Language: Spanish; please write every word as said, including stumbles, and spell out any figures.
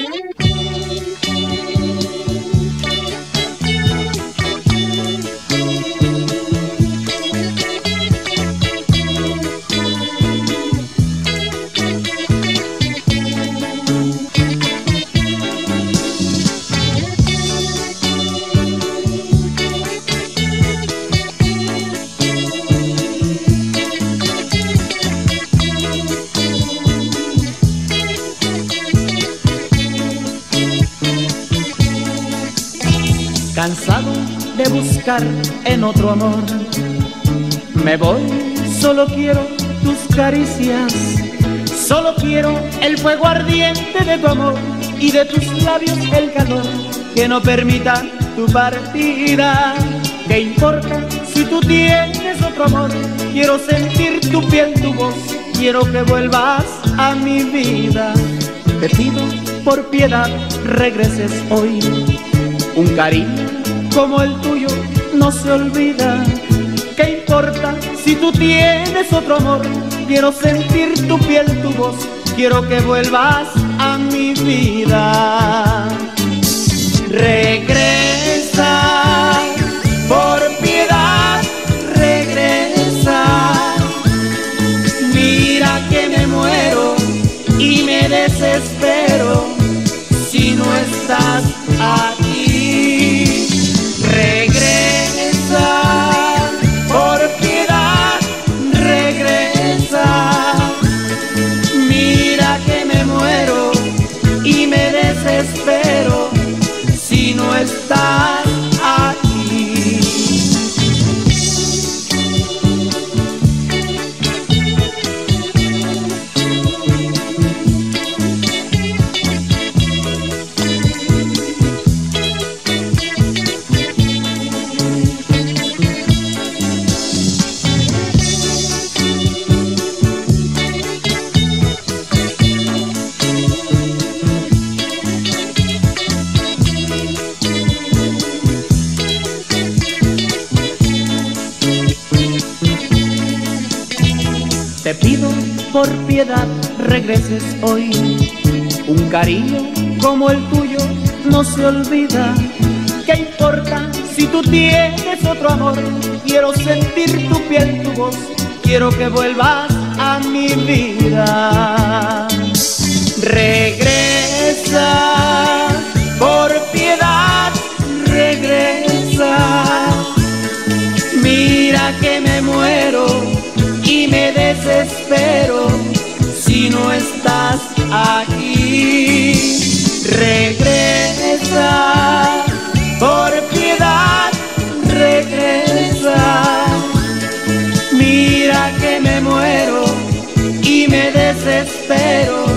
Cansado de buscar en otro amor, me voy, solo quiero tus caricias, solo quiero el fuego ardiente de tu amor y de tus labios el calor que no permita tu partida. ¿Qué importa si tú tienes otro amor? Quiero sentir tu piel, tu voz, quiero que vuelvas a mi vida. Te pido por piedad regreses hoy. Un cariño como el tuyo no se olvida. ¿Qué importa si tú tienes otro amor? Quiero sentir tu piel, tu voz, quiero que vuelvas a mi vida. Regresa, por piedad, regresa. Mira que me muero y me desespero si no estás aquí. Regresa, por piedad, regresa. Mira que me muero y me desespero si no estás aquí. Te pido por piedad regreses hoy. Un cariño como el tuyo no se olvida. ¿Qué importa si tú tienes otro amor? Quiero sentir tu piel, tu voz, quiero que vuelvas a mi vida. Regresa, por piedad, regresa. Mira que me muero y me desespero si no estás aquí. Regresa, por piedad, regresa. Mira que me muero y me desespero